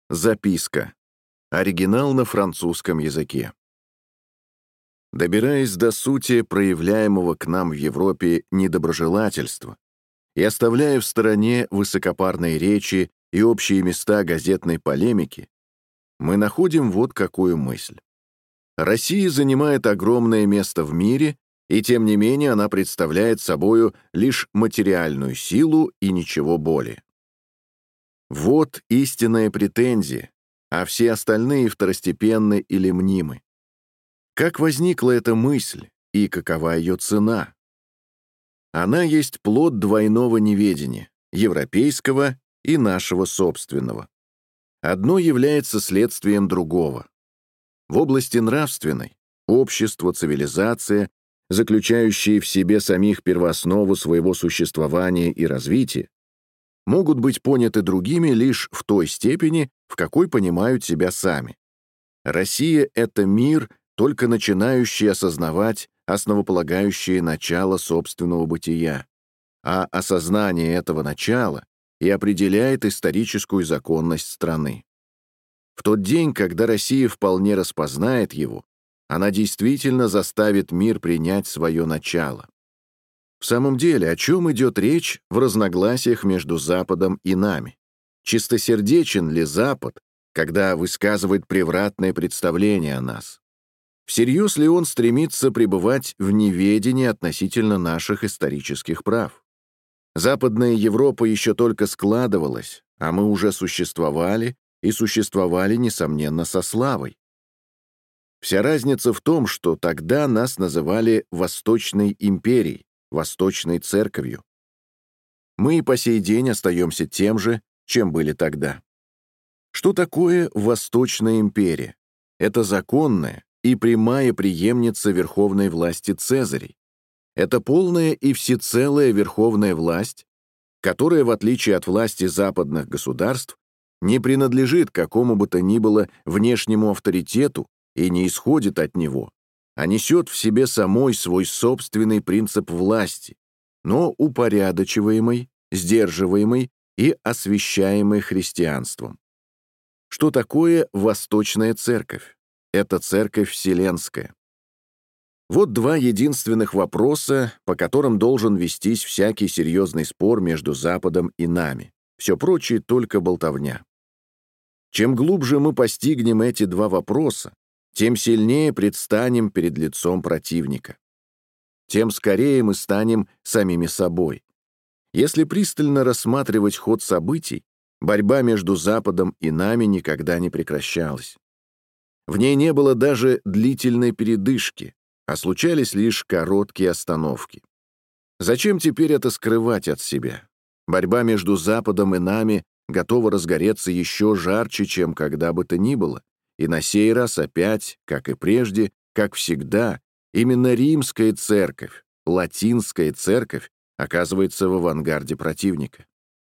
Записка. Оригинал на французском языке. Добираясь до сути проявляемого к нам в Европе недоброжелательства и оставляя в стороне высокопарные речи и общие места газетной полемики, мы находим вот какую мысль. Россия занимает огромное место в мире, и тем не менее она представляет собою лишь материальную силу и ничего более. Вот истинная претензия, а все остальные второстепенны или мнимы. Как возникла эта мысль и какова ее цена? Она есть плод двойного неведения, европейского и нашего собственного. Одно является следствием другого. В области нравственной общество, цивилизация, заключающие в себе самих первооснову своего существования и развития, могут быть поняты другими лишь в той степени, в какой понимают себя сами. Россия — это мир, только начинающий осознавать основополагающее начало собственного бытия, а осознание этого начала и определяет историческую законность страны. В тот день, когда Россия вполне распознает его, она действительно заставит мир принять свое начало. В самом деле, о чем идет речь в разногласиях между Западом и нами? Чистосердечен ли Запад, когда высказывает превратное представление о нас? Всерьез ли он стремится пребывать в неведении относительно наших исторических прав? Западная Европа еще только складывалась, а мы уже существовали, и существовали, несомненно, со славой. Вся разница в том, что тогда нас называли Восточной империей, Восточной церковью. Мы и по сей день остаемся тем же, чем были тогда. Что такое Восточная империя? Это законная и прямая преемница верховной власти Цезарей. Это полная и всецелая верховная власть, которая, в отличие от власти западных государств, не принадлежит какому бы то ни было внешнему авторитету и не исходит от него, а несет в себе самой свой собственный принцип власти, но упорядочиваемый, сдерживаемый и освящаемый христианством. Что такое Восточная Церковь? Это Церковь Вселенская. Вот два единственных вопроса, по которым должен вестись всякий серьезный спор между Западом и нами. Все прочее только болтовня. Чем глубже мы постигнем эти два вопроса, тем сильнее предстанем перед лицом противника. Тем скорее мы станем самими собой. Если пристально рассматривать ход событий, борьба между Западом и нами никогда не прекращалась. В ней не было даже длительной передышки, а случались лишь короткие остановки. Зачем теперь это скрывать от себя? Борьба между Западом и нами готова разгореться еще жарче, чем когда бы то ни было. И на сей раз опять, как и прежде, как всегда, именно римская церковь, латинская церковь оказывается в авангарде противника.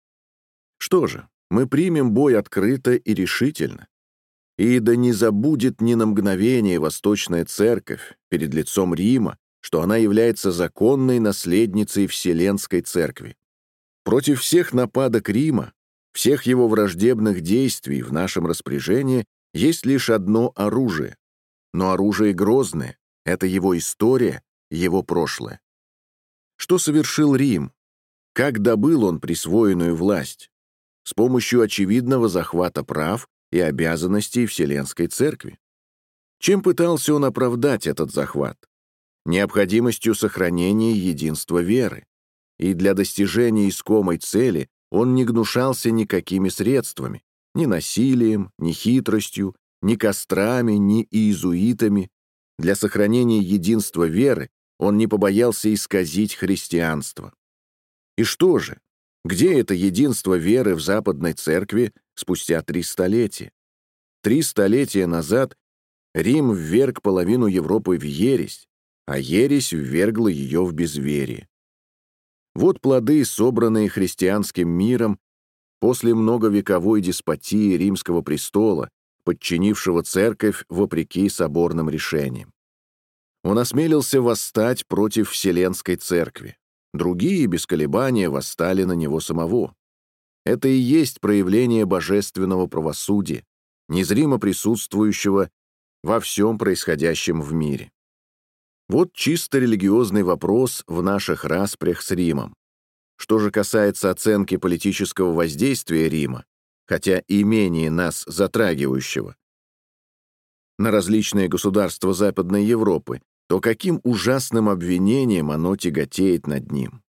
Что же, мы примем бой открыто и решительно. И да не забудет ни на мгновение Восточная церковь перед лицом Рима, что она является законной наследницей Вселенской церкви. Против всех нападок Рима, всех его враждебных действий в нашем распоряжении есть лишь одно оружие. Но оружие грозное — это его история, его прошлое. Что совершил Рим? Как добыл он присвоенную власть? С помощью очевидного захвата прав и обязанностей Вселенской Церкви. Чем пытался он оправдать этот захват? Необходимостью сохранения единства веры. И для достижения искомой цели он не гнушался никакими средствами, ни насилием, ни хитростью, ни кострами, ни иезуитами. Для сохранения единства веры он не побоялся исказить христианство. И что же? Где это единство веры в Западной Церкви спустя 3 столетия? 3 столетия назад Рим вверг половину Европы в ересь, а ересь ввергла ее в безверие. Вот плоды, собранные христианским миром после многовековой деспотии Римского престола, подчинившего церковь вопреки соборным решениям. Он осмелился восстать против Вселенской Церкви. Другие без колебания восстали на него самого. Это и есть проявление божественного правосудия, незримо присутствующего во всем происходящем в мире. Вот чисто религиозный вопрос в наших распрях с Римом. Что же касается оценки политического воздействия Рима, хотя и менее нас затрагивающего, на различные государства Западной Европы, то каким ужасным обвинением оно тяготеет над ним?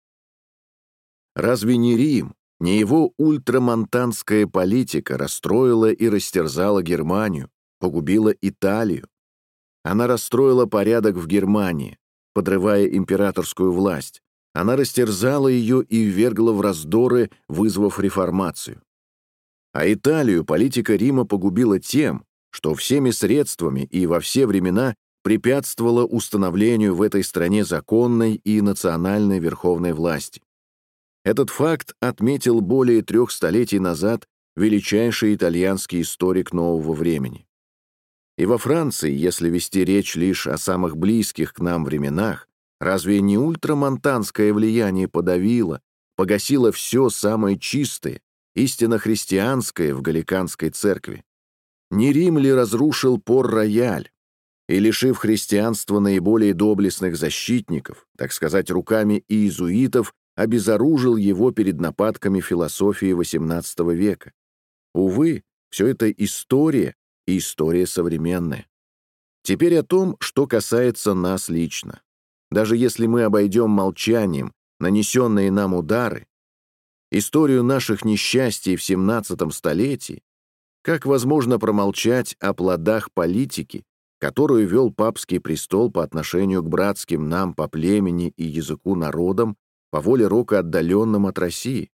Разве не Рим, не его ультрамонтанская политика расстроила и растерзала Германию, погубила Италию? Она расстроила порядок в Германии, подрывая императорскую власть. Она растерзала ее и ввергла в раздоры, вызвав реформацию. А Италию политика Рима погубила тем, что всеми средствами и во все времена препятствовала установлению в этой стране законной и национальной верховной власти. Этот факт отметил более 3 столетий назад величайший итальянский историк нового времени. И во Франции, если вести речь лишь о самых близких к нам временах, разве не ультрамонтанское влияние подавило, погасило все самое чистое, истинно христианское в Галиканской церкви? Не Рим ли разрушил Пор-Рояль и, лишив христианства наиболее доблестных защитников, так сказать, руками иезуитов, обезоружил его перед нападками философии XVIII века? Увы, все это история, и история современная. Теперь о том, что касается нас лично. Даже если мы обойдем молчанием нанесенные нам удары, историю наших несчастий в XVII столетии, как возможно промолчать о плодах политики, которую вел папский престол по отношению к братским нам по племени и языку народам, по воле рока отдаленным от России?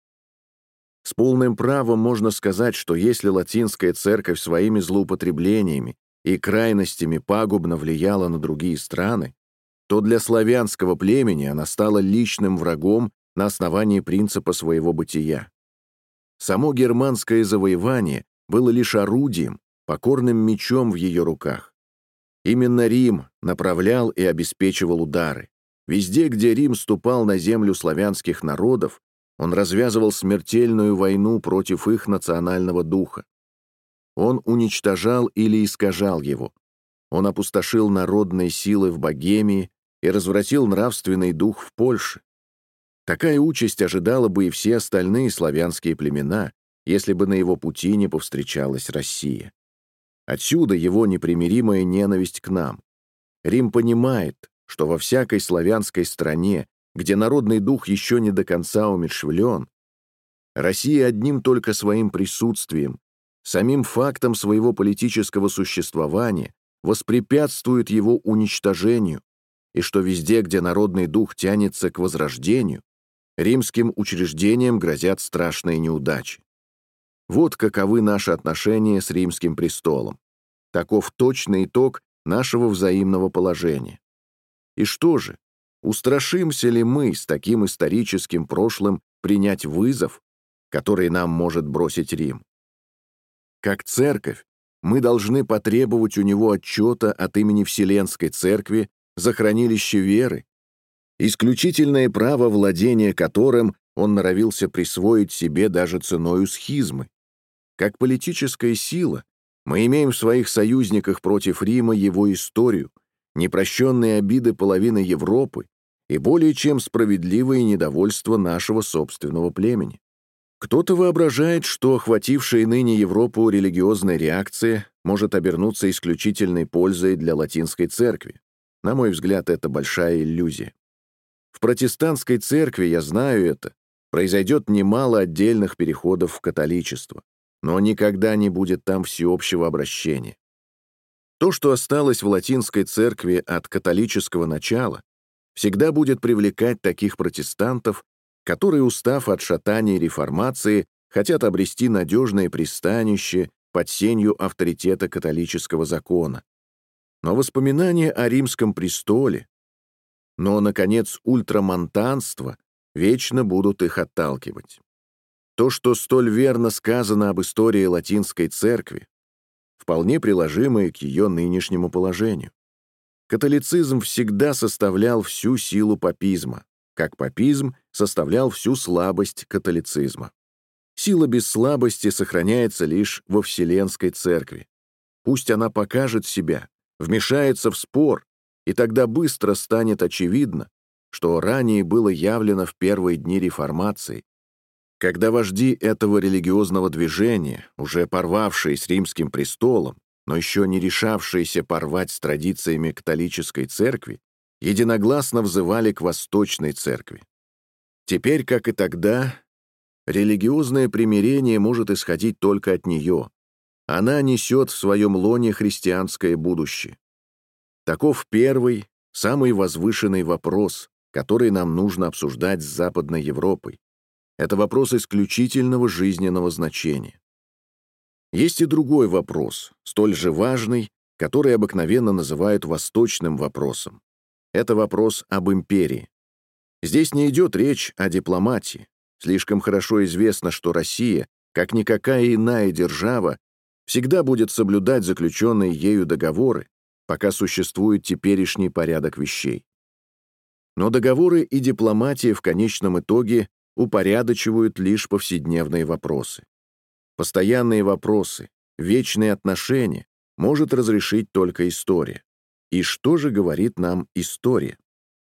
С полным правом можно сказать, что если латинская церковь своими злоупотреблениями и крайностями пагубно влияла на другие страны, то для славянского племени она стала личным врагом на основании принципа своего бытия. Само германское завоевание было лишь орудием, покорным мечом в ее руках. Именно Рим направлял и обеспечивал удары. Везде, где Рим ступал на землю славянских народов, он развязывал смертельную войну против их национального духа. Он уничтожал или искажал его. Он опустошил народные силы в Богемии и развратил нравственный дух в Польше. Такая участь ожидала бы и все остальные славянские племена, если бы на его пути не повстречалась Россия. Отсюда его непримиримая ненависть к нам. Рим понимает, что во всякой славянской стране, где народный дух еще не до конца умерщвлен, Россия одним только своим присутствием, самим фактом своего политического существования воспрепятствует его уничтожению, и что везде, где народный дух тянется к возрождению, римским учреждениям грозят страшные неудачи. Вот каковы наши отношения с римским престолом. Таков точный итог нашего взаимного положения. И что же, устрашимся ли мы с таким историческим прошлым принять вызов, который нам может бросить Рим? Как церковь, мы должны потребовать у него отчета от имени Вселенской Церкви за хранилище веры, исключительное право владения которым он норовился присвоить себе даже ценою схизмы. Как политическая сила, мы имеем в своих союзниках против Рима его историю, непрощенные обиды половины Европы и более чем справедливое недовольство нашего собственного племени. Кто-то воображает, что охватившая ныне Европу религиозная реакция может обернуться исключительной пользой для латинской церкви. На мой взгляд, это большая иллюзия. В протестантской церкви, я знаю это, произойдет немало отдельных переходов в католичество, но никогда не будет там всеобщего обращения. То, что осталось в латинской церкви от католического начала, всегда будет привлекать таких протестантов, которые, устав от шатания реформации, хотят обрести надежное пристанище под сенью авторитета католического закона. Но воспоминания о римском престоле, наконец, ультрамонтанство вечно будут их отталкивать. То, что столь верно сказано об истории латинской церкви, вполне приложимое к ее нынешнему положению. Католицизм всегда составлял всю силу папизма, как папизм составлял всю слабость католицизма. Сила без слабости сохраняется лишь во Вселенской Церкви. Пусть она покажет себя, вмешается в спор, и тогда быстро станет очевидно, что ранее было явлено в первые дни реформации, когда вожди этого религиозного движения, уже порвавшие с римским престолом, но еще не решавшиеся порвать с традициями католической церкви, единогласно взывали к Восточной Церкви. Теперь, как и тогда, религиозное примирение может исходить только от нее. Она несет в своем лоне христианское будущее. Таков первый, самый возвышенный вопрос, который нам нужно обсуждать с Западной Европой. Это вопрос исключительного жизненного значения. Есть и другой вопрос, столь же важный, который обыкновенно называют восточным вопросом. Это вопрос об империи. Здесь не идет речь о дипломатии. Слишком хорошо известно, что Россия, как никакая иная держава, всегда будет соблюдать заключенные ею договоры, пока существует теперешний порядок вещей. Но договоры и дипломатия в конечном итоге упорядочивают лишь повседневные вопросы. Постоянные вопросы, вечные отношения может разрешить только история. И что же говорит нам история?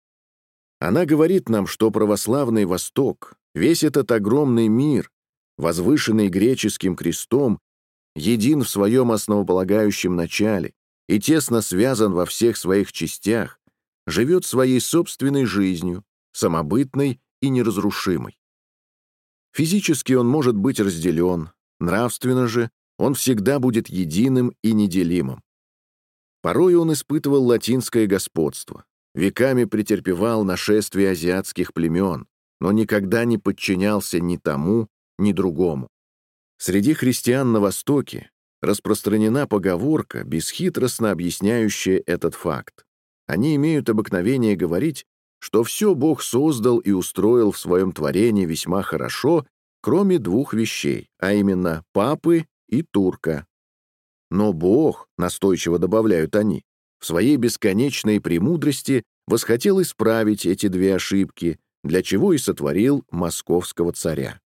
Она говорит нам, что православный Восток, весь этот огромный мир, возвышенный греческим крестом, един в своем основополагающем начале и тесно связан во всех своих частях, живет своей собственной жизнью, самобытной и неразрушимой. Физически он может быть разделен, нравственно же он всегда будет единым и неделимым. Порой он испытывал латинское господство, веками претерпевал нашествие азиатских племен, но никогда не подчинялся ни тому, ни другому. Среди христиан на Востоке распространена поговорка, бесхитростно объясняющая этот факт. Они имеют обыкновение говорить, что все Бог создал и устроил в своем творении весьма хорошо, кроме двух вещей, а именно папы и турка. Но Бог, настойчиво добавляют они, в своей бесконечной премудрости восхотел исправить эти две ошибки, для чего и сотворил московского царя.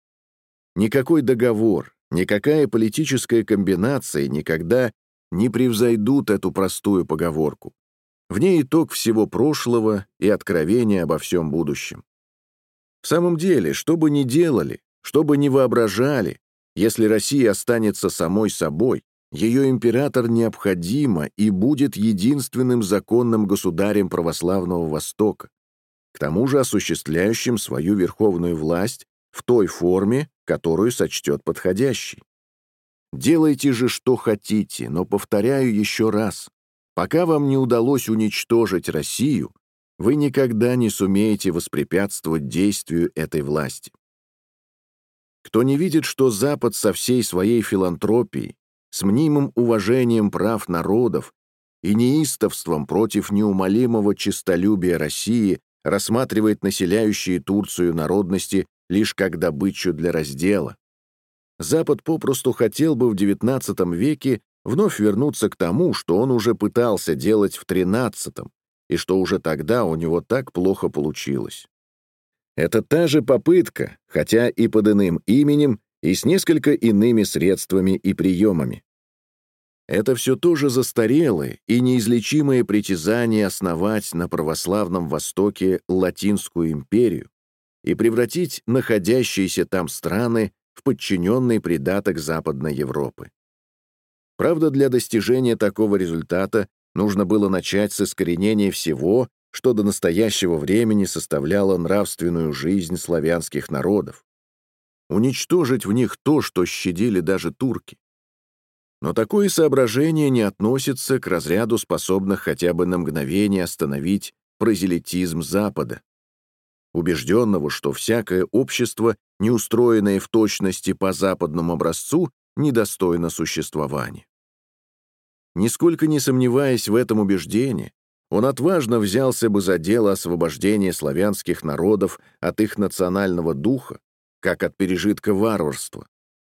Никакой договор, никакая политическая комбинация никогда не превзойдут эту простую поговорку. В ней итог всего прошлого и откровение обо всем будущем. В самом деле, что бы ни делали, что бы ни воображали, если Россия останется самой собой, ее император необходимо и будет единственным законным государем православного Востока, к тому же осуществляющим свою верховную власть в той форме, которую сочтет подходящей. Делайте же, что хотите, но повторяю еще раз, пока вам не удалось уничтожить Россию, вы никогда не сумеете воспрепятствовать действию этой власти. Кто не видит, что Запад со всей своей филантропией, с мнимым уважением прав народов и неистовством против неумолимого честолюбия России рассматривает населяющие Турцию народности лишь как добычу для раздела. Запад попросту хотел бы в XIX веке вновь вернуться к тому, что он уже пытался делать в XIII, и что уже тогда у него так плохо получилось. Это та же попытка, хотя и под иным именем, и с несколько иными средствами и приемами. Это все тоже застарелые и неизлечимые притязания основать на православном Востоке Латинскую империю и превратить находящиеся там страны в подчиненный придаток Западной Европы. Правда, для достижения такого результата нужно было начать с искоренения всего, что до настоящего времени составляло нравственную жизнь славянских народов, уничтожить в них то, что щадили даже турки. Но такое соображение не относится к разряду способных хотя бы на мгновение остановить прозелитизм Запада, убежденного, что всякое общество, не устроенное в точности по западному образцу, недостойно существования. Нисколько не сомневаясь в этом убеждении, он отважно взялся бы за дело освобождения славянских народов от их национального духа, как от пережитка варварства.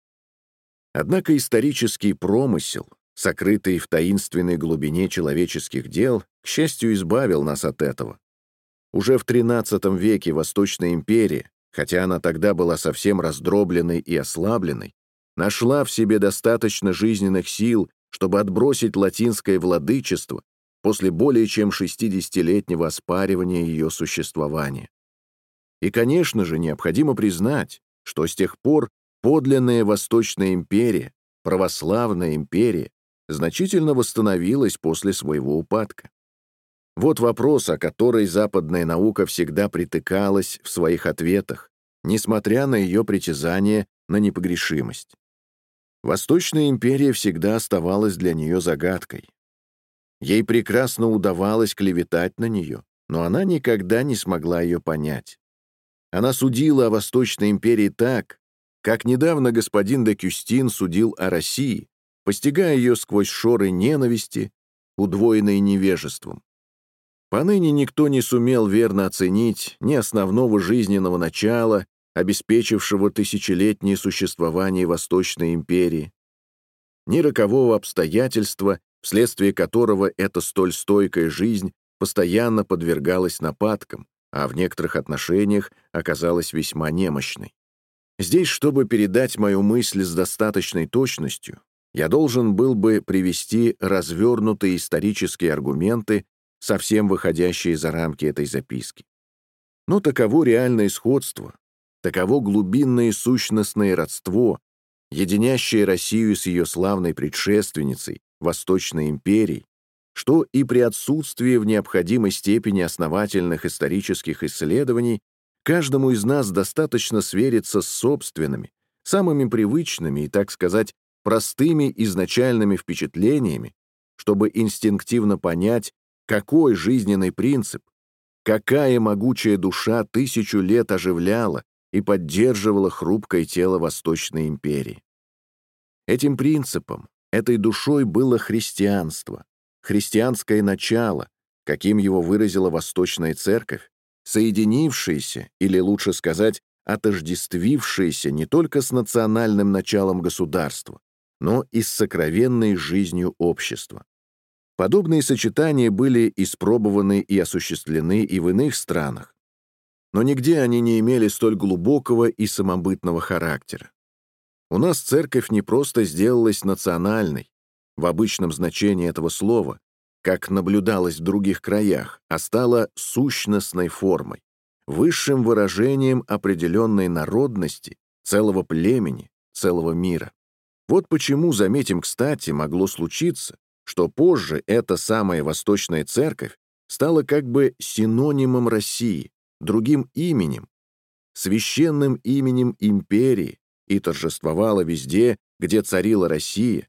Однако исторический промысел, сокрытый в таинственной глубине человеческих дел, к счастью, избавил нас от этого. Уже в XIII веке Восточная империя, хотя она тогда была совсем раздробленной и ослабленной, нашла в себе достаточно жизненных сил, чтобы отбросить латинское владычество после более чем 60-летнего оспаривания ее существования. И, конечно же, необходимо признать, что с тех пор подлинная Восточная империя, православная империя, значительно восстановилась после своего упадка. Вот вопрос, о который западная наука всегда притыкалась в своих ответах, несмотря на ее притязание на непогрешимость. Восточная империя всегда оставалась для нее загадкой. Ей прекрасно удавалось клеветать на нее, но она никогда не смогла ее понять. Она судила о Восточной империи так, как недавно господин де Кюстин судил о России, постигая ее сквозь шоры ненависти, удвоенной невежеством. Поныне никто не сумел верно оценить ни основного жизненного начала, обеспечившего тысячелетнее существование Восточной империи, ни рокового обстоятельства, вследствие которого эта столь стойкая жизнь постоянно подвергалась нападкам, а в некоторых отношениях оказалась весьма немощной. Здесь, чтобы передать мою мысль с достаточной точностью, я должен был бы привести развернутые исторические аргументы, совсем выходящие за рамки этой записки. Но таково реальное сходство, таково глубинное сущностное родство, единящее Россию с ее славной предшественницей, Восточной империей, что и при отсутствии в необходимой степени основательных исторических исследований каждому из нас достаточно свериться с собственными, самыми привычными и, так сказать, простыми изначальными впечатлениями, чтобы инстинктивно понять, какой жизненный принцип, какая могучая душа 1000 лет оживляла и поддерживала хрупкое тело Восточной империи. Этим принципом, этой душой было христианство, христианское начало, каким его выразила Восточная Церковь, соединившееся, или лучше сказать, отождествившееся не только с национальным началом государства, но и с сокровенной жизнью общества. Подобные сочетания были испробованы и осуществлены и в иных странах, но нигде они не имели столь глубокого и самобытного характера. У нас церковь не просто сделалась национальной, в обычном значении этого слова, как наблюдалось в других краях, а стала сущностной формой, высшим выражением определенной народности, целого племени, целого мира. Вот почему, заметим кстати, могло случиться, что позже эта самая Восточная Церковь стала как бы синонимом России, другим именем, священным именем империи, и торжествовала везде, где царила Россия,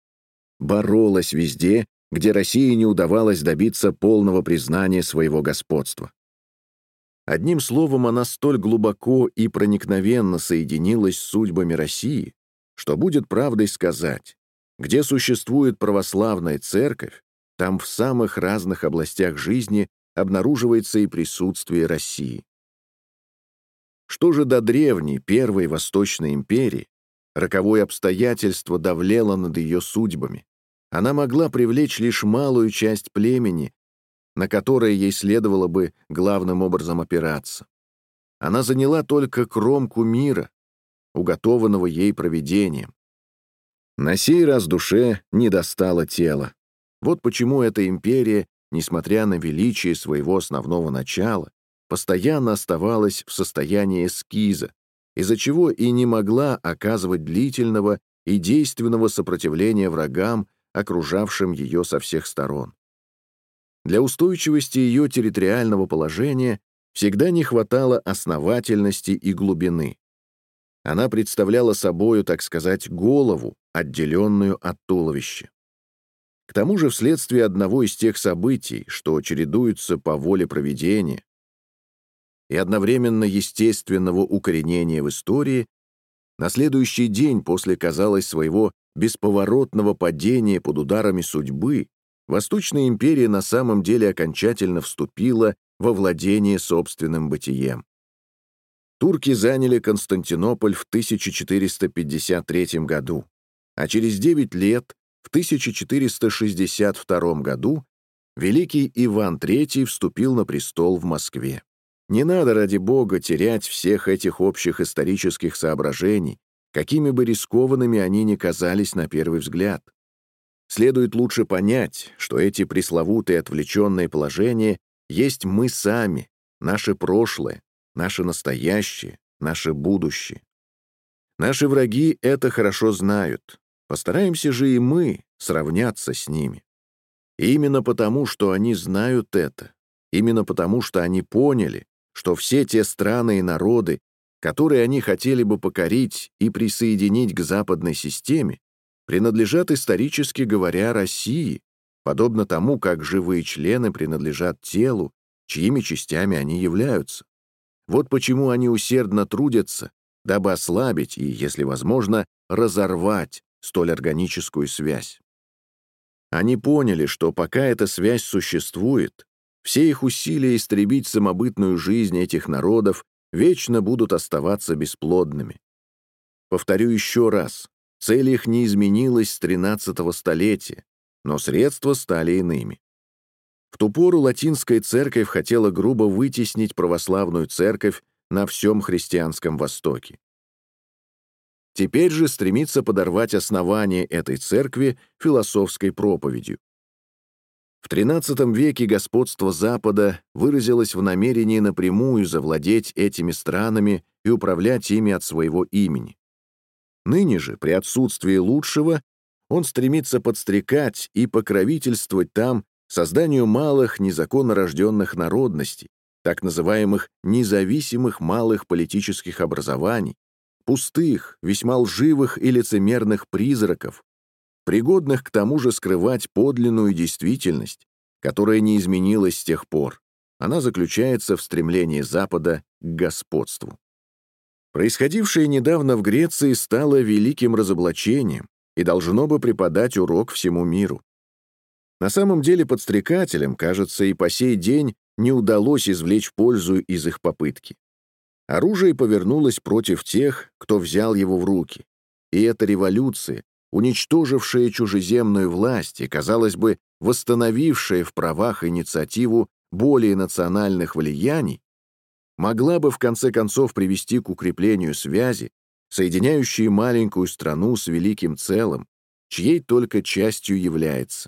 боролась везде, где России не удавалось добиться полного признания своего господства. Одним словом, она столь глубоко и проникновенно соединилась с судьбами России, что будет правдой сказать, где существует православная церковь, там в самых разных областях жизни обнаруживается и присутствие России. Что же до древней, первой Восточной империи, роковое обстоятельство давлело над ее судьбами. Она могла привлечь лишь малую часть племени, на которое ей следовало бы главным образом опираться. Она заняла только кромку мира, уготованного ей провидением. На сей раз душе не достало тела. Вот почему эта империя, несмотря на величие своего основного начала, постоянно оставалась в состоянии эскиза, из-за чего и не могла оказывать длительного и действенного сопротивления врагам, окружавшим ее со всех сторон. Для устойчивости ее территориального положения всегда не хватало основательности и глубины. Она представляла собою, так сказать, голову, отделенную от туловища. К тому же, вследствие одного из тех событий, что чередуются по воле провидения, и одновременно естественного укоренения в истории, на следующий день после, казалось, своего бесповоротного падения под ударами судьбы, Восточная империя на самом деле окончательно вступила во владение собственным бытием. Турки заняли Константинополь в 1453 году, а через 9 лет, в 1462 году, великий Иван III вступил на престол в Москве. Не надо, ради Бога, терять всех этих общих исторических соображений, какими бы рискованными они ни казались на первый взгляд. Следует лучше понять, что эти пресловутые отвлеченные положения есть мы сами, наше прошлое, наше настоящее, наше будущее. Наши враги это хорошо знают. Постараемся же и мы сравняться с ними. И именно потому, что они знают это, именно потому, что они поняли, что все те страны и народы, которые они хотели бы покорить и присоединить к западной системе, принадлежат, исторически говоря, России, подобно тому, как живые члены принадлежат телу, чьими частями они являются. Вот почему они усердно трудятся, дабы ослабить и, если возможно, разорвать столь органическую связь. Они поняли, что пока эта связь существует, все их усилия истребить самобытную жизнь этих народов вечно будут оставаться бесплодными. Повторю еще раз, цель их не изменилась с 13-го столетия, но средства стали иными. В ту пору латинская церковь хотела грубо вытеснить православную церковь на всем христианском Востоке. Теперь же стремится подорвать основание этой церкви философской проповедью. В XIII веке господство Запада выразилось в намерении напрямую завладеть этими странами и управлять ими от своего имени. Ныне же, при отсутствии лучшего, он стремится подстрекать и покровительствовать там созданию малых незаконно рожденных народностей, так называемых независимых малых политических образований, пустых, весьма лживых и лицемерных призраков, пригодных к тому же скрывать подлинную действительность, которая не изменилась с тех пор. Она заключается в стремлении Запада к господству. Происходившее недавно в Греции стало великим разоблачением и должно бы преподать урок всему миру. На самом деле подстрекателям, кажется, и по сей день не удалось извлечь пользу из их попытки. Оружие повернулось против тех, кто взял его в руки. И эта революция, уничтожившая чужеземную власть и, казалось бы, восстановившая в правах инициативу более национальных влияний, могла бы в конце концов привести к укреплению связи, соединяющей маленькую страну с великим целым, чьей только частью является.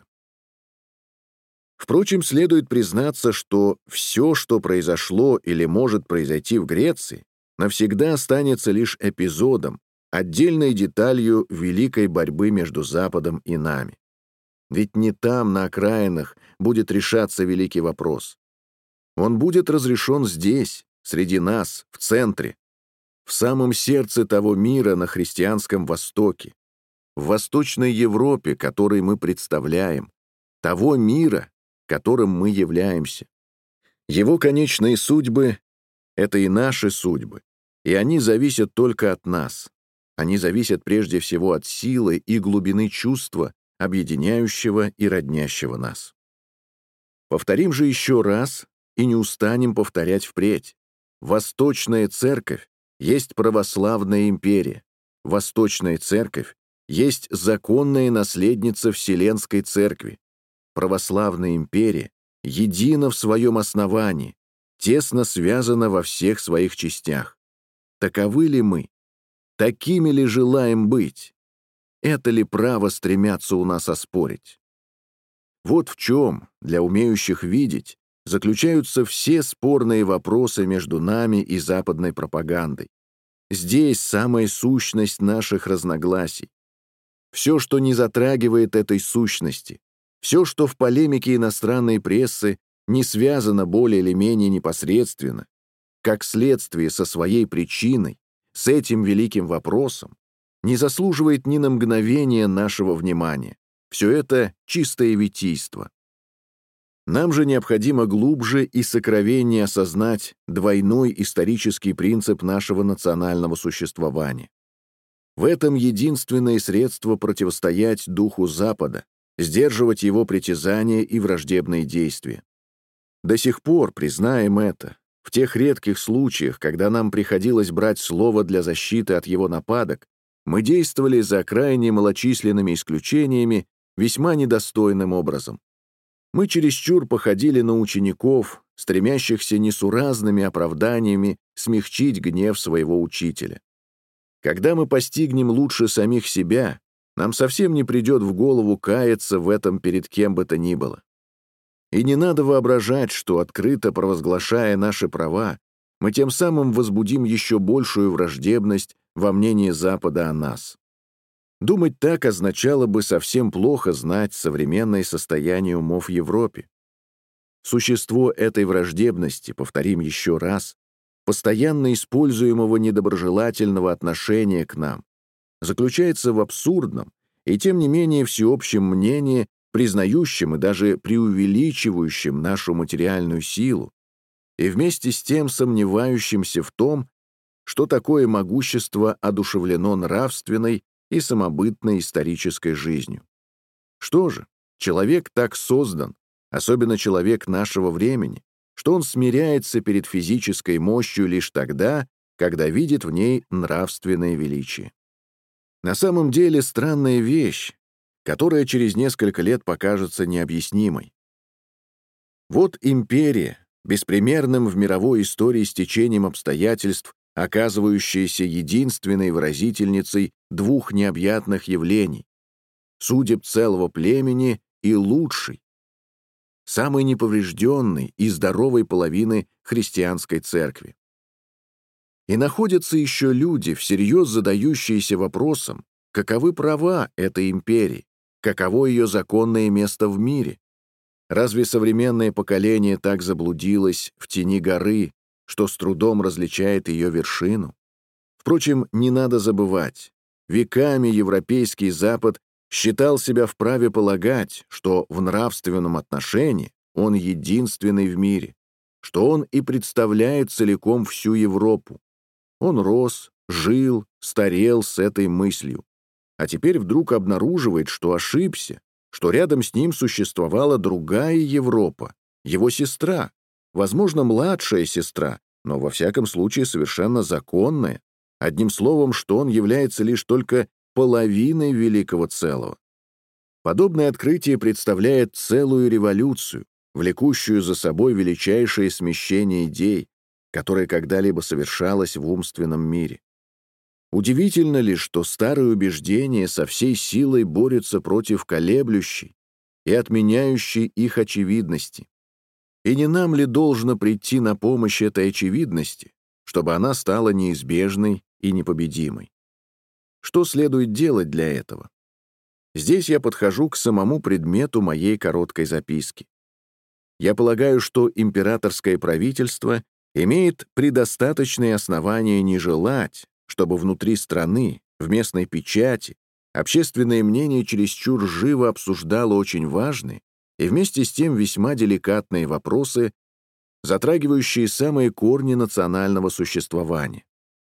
Впрочем, следует признаться, что все, что произошло или может произойти в Греции, навсегда останется лишь эпизодом, отдельной деталью великой борьбы между Западом и нами. Ведь не там, на окраинах, будет решаться великий вопрос. Он будет разрешен здесь, среди нас, в центре, в самом сердце того мира на христианском Востоке, в Восточной Европе, который мы представляем, того мира, которым мы являемся. Его конечные судьбы — это и наши судьбы, и они зависят только от нас. Они зависят прежде всего от силы и глубины чувства, объединяющего и роднящего нас. Повторим же еще раз и не устанем повторять впредь. Восточная Церковь есть православная империя. Восточная Церковь есть законная наследница Вселенской Церкви. Православная империя едина в своем основании, тесно связана во всех своих частях. Таковы ли мы? Такими ли желаем быть? Это ли право стремятся у нас оспорить? Вот в чем, для умеющих видеть, заключаются все спорные вопросы между нами и западной пропагандой. Здесь самая сущность наших разногласий. Все, что не затрагивает этой сущности, все, что в полемике иностранной прессы не связано более или менее непосредственно, как следствие со своей причиной, с этим великим вопросом, не заслуживает ни на мгновение нашего внимания. Все это чистое витийство. Нам же необходимо глубже и сокровеннее осознать двойной исторический принцип нашего национального существования. В этом единственное средство противостоять духу Запада, сдерживать его притязания и враждебные действия. До сих пор, признаем это, в тех редких случаях, когда нам приходилось брать слово для защиты от его нападок, мы действовали за крайне малочисленными исключениями весьма недостойным образом. Мы чересчур походили на учеников, стремящихся несуразными оправданиями смягчить гнев своего учителя. Когда мы постигнем лучше самих себя, нам совсем не придет в голову каяться в этом перед кем бы то ни было. И не надо воображать, что, открыто провозглашая наши права, мы тем самым возбудим еще большую враждебность во мнении Запада о нас. Думать так означало бы совсем плохо знать современное состояние умов в Европе. Существо этой враждебности, повторим еще раз, постоянно используемого недоброжелательного отношения к нам, заключается в абсурдном и тем не менее всеобщем мнении, признающем и даже преувеличивающем нашу материальную силу, и вместе с тем сомневающимся в том, что такое могущество одушевлено нравственной и самобытной исторической жизнью. Что же, человек так создан, особенно человек нашего времени, что он смиряется перед физической мощью лишь тогда, когда видит в ней нравственное величие. На самом деле странная вещь, которая через несколько лет покажется необъяснимой. Вот империя, беспримерным в мировой истории стечением обстоятельств, оказывающаяся единственной выразительницей двух необъятных явлений — судеб целого племени и лучшей, самой неповрежденной и здоровой половины христианской церкви. И находятся еще люди, всерьез задающиеся вопросом, каковы права этой империи, каково ее законное место в мире. Разве современное поколение так заблудилось в тени горы, что с трудом различает ее вершину? Впрочем, не надо забывать, веками европейский Запад считал себя вправе полагать, что в нравственном отношении он единственный в мире, что он и представляет целиком всю Европу. Он рос, жил, старел с этой мыслью, а теперь вдруг обнаруживает, что ошибся, что рядом с ним существовала другая Европа, его сестра, возможно, младшая сестра, но во всяком случае совершенно законная, одним словом, что он является лишь только половиной великого целого. Подобное открытие представляет целую революцию, влекущую за собой величайшее смещение идей, которое когда-либо совершалось в умственном мире. Удивительно ли, что старые убеждения со всей силой борются против колеблющей и отменяющей их очевидности? И не нам ли должно прийти на помощь этой очевидности, чтобы она стала неизбежной и непобедимой? Что следует делать для этого? Здесь я подхожу к самому предмету моей короткой записки. Я полагаю, что императорское правительство имеет предостаточные основания не желать, чтобы внутри страны, в местной печати, общественное мнение чересчур живо обсуждало очень важные и вместе с тем весьма деликатные вопросы, затрагивающие самые корни национального существования.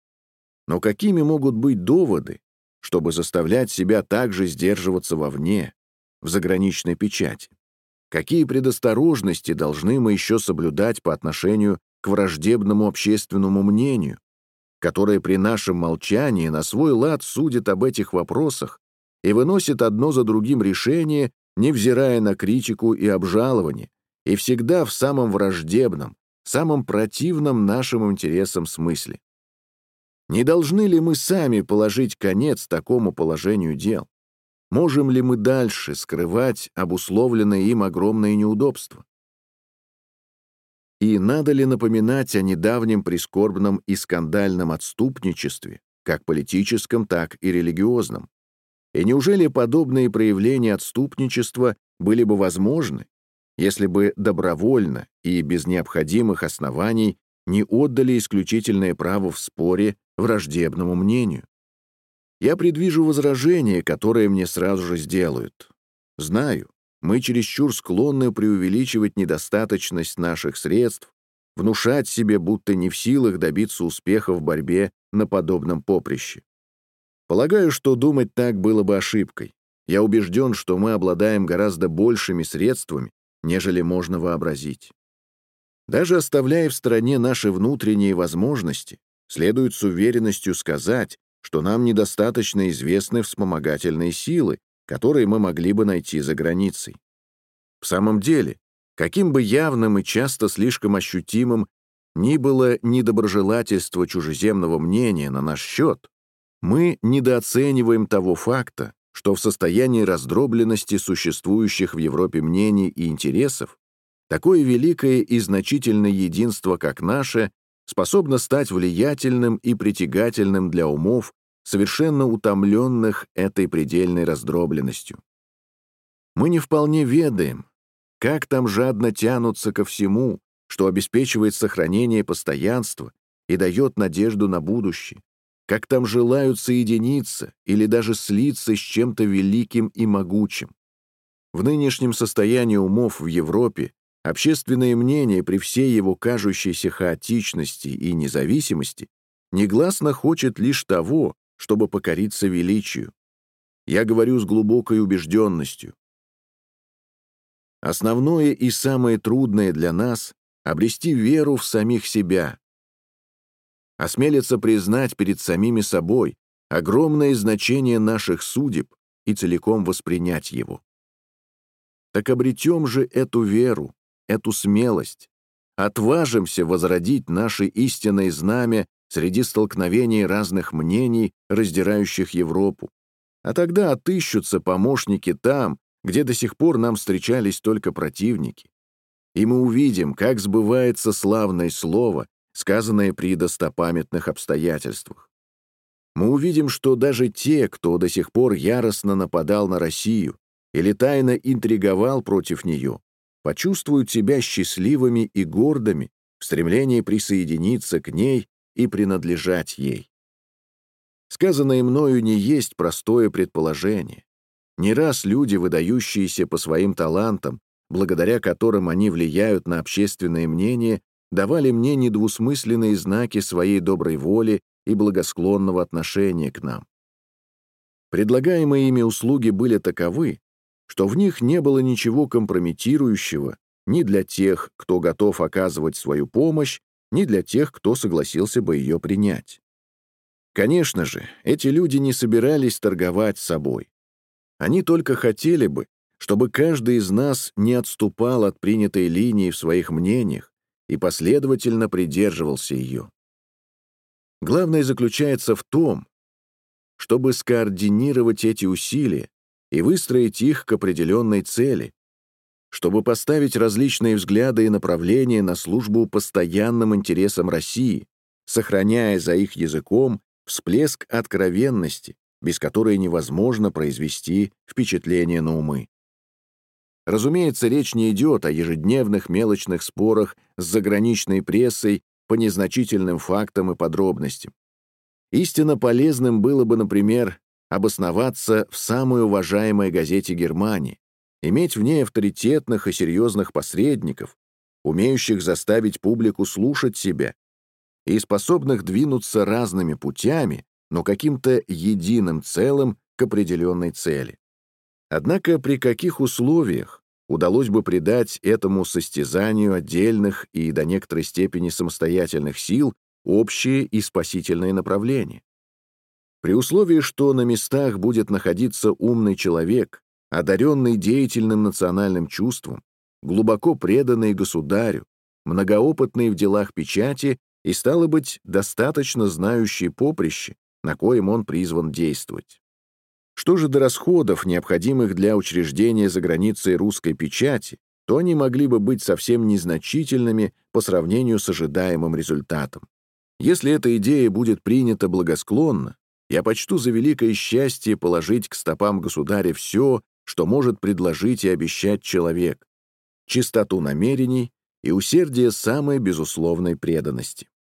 Но какими могут быть доводы, чтобы заставлять себя также сдерживаться вовне, в заграничной печати? Какие предосторожности должны мы еще соблюдать по отношению к враждебному общественному мнению, которое при нашем молчании на свой лад судит об этих вопросах и выносит одно за другим решение, невзирая на критику и обжалование, и всегда в самом враждебном, самом противном нашим интересам смысле? Не должны ли мы сами положить конец такому положению дел? Можем ли мы дальше скрывать обусловленное им огромное неудобство? И надо ли напоминать о недавнем прискорбном и скандальном отступничестве, как политическом, так и религиозном? И неужели подобные проявления отступничества были бы возможны, если бы добровольно и без необходимых оснований не отдали исключительное право в споре враждебному мнению? Я предвижу возражение, которое мне сразу же сделают. Знаю, мы чересчур склонны преувеличивать недостаточность наших средств, внушать себе, будто не в силах добиться успеха в борьбе на подобном поприще. Полагаю, что думать так было бы ошибкой. Я убежден, что мы обладаем гораздо большими средствами, нежели можно вообразить. Даже оставляя в стороне наши внутренние возможности, следует с уверенностью сказать, что нам недостаточно известны вспомогательные силы, которые мы могли бы найти за границей. В самом деле, Каким бы явным и часто слишком ощутимым ни было недоброжелательство чужеземного мнения на наш счет, мы недооцениваем того факта, что в состоянии раздробленности существующих в Европе мнений и интересов такое великое и значительное единство, как наше, способно стать влиятельным и притягательным для умов, совершенно утомленных этой предельной раздробленностью. Мы не вполне ведаем, как там жадно тянутся ко всему, что обеспечивает сохранение постоянства и дает надежду на будущее, как там желают соединиться или даже слиться с чем-то великим и могучим. В нынешнем состоянии умов в Европе общественное мнение при всей его кажущейся хаотичности и независимости негласно хочет лишь того, чтобы покориться величию. Я говорю с глубокой убежденностью. Основное и самое трудное для нас — обрести веру в самих себя, осмелиться признать перед самими собой огромное значение наших судеб и целиком воспринять его. Так обретем же эту веру, эту смелость, отважимся возродить наше истинное знамя среди столкновений разных мнений, раздирающих Европу. А тогда отыщутся помощники там, где до сих пор нам встречались только противники. И мы увидим, как сбывается славное слово, сказанное при достопамятных обстоятельствах. Мы увидим, что даже те, кто до сих пор яростно нападал на Россию или тайно интриговал против нее, почувствуют себя счастливыми и гордыми в стремлении присоединиться к ней и принадлежать ей. Сказанное мною не есть простое предположение. Не раз люди, выдающиеся по своим талантам, благодаря которым они влияют на общественное мнение, давали мне недвусмысленные знаки своей доброй воли и благосклонного отношения к нам. Предлагаемые ими услуги были таковы, что в них не было ничего компрометирующего ни для тех, кто готов оказывать свою помощь, ни для тех, кто согласился бы ее принять. Конечно же, эти люди не собирались торговать собой. Они только хотели бы, чтобы каждый из нас не отступал от принятой линии в своих мнениях и последовательно придерживался ее. Главное заключается в том, чтобы скоординировать эти усилия и выстроить их к определенной цели, чтобы поставить различные взгляды и направления на службу постоянным интересам России, сохраняя за их языком всплеск откровенности, без которой невозможно произвести впечатление на умы. Разумеется, речь не идет о ежедневных мелочных спорах с заграничной прессой по незначительным фактам и подробностям. Истинно полезным было бы, например, обосноваться в самой уважаемой газете Германии, иметь в ней авторитетных и серьезных посредников, умеющих заставить публику слушать себя и способных двинуться разными путями, но каким-то единым целым к определенной цели. Однако при каких условиях удалось бы придать этому состязанию отдельных и до некоторой степени самостоятельных сил общее и спасительное направление? При условии, что на местах будет находиться умный человек, одаренный деятельным национальным чувством, глубоко преданный государю, многоопытный в делах печати и, стало быть, достаточно знающий поприще, на коем он призван действовать. Что же до расходов, необходимых для учреждения за границей русской печати, то они могли бы быть совсем незначительными по сравнению с ожидаемым результатом. Если эта идея будет принята благосклонно, я почту за великое счастье положить к стопам государя все, что может предложить и обещать человек, чистоту намерений и усердие самой безусловной преданности.